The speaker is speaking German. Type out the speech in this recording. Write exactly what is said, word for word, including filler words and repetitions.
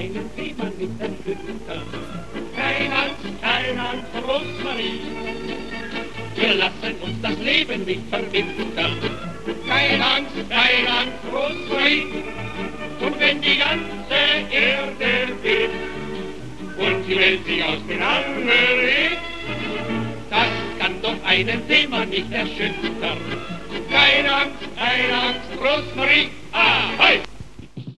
einen Seemann nicht erschüttern. Keine Angst, keine Angst, Rosmarie, wir lassen uns das Leben nicht verbittern. Keine Angst, keine Angst, Rosmarie, und wenn die ganze Erde bebt und die Welt sich aus den Armen hebt, das kann doch einen Seemann nicht erschüttern. Keine Angst, keine Angst, Rosmarie, ahoi!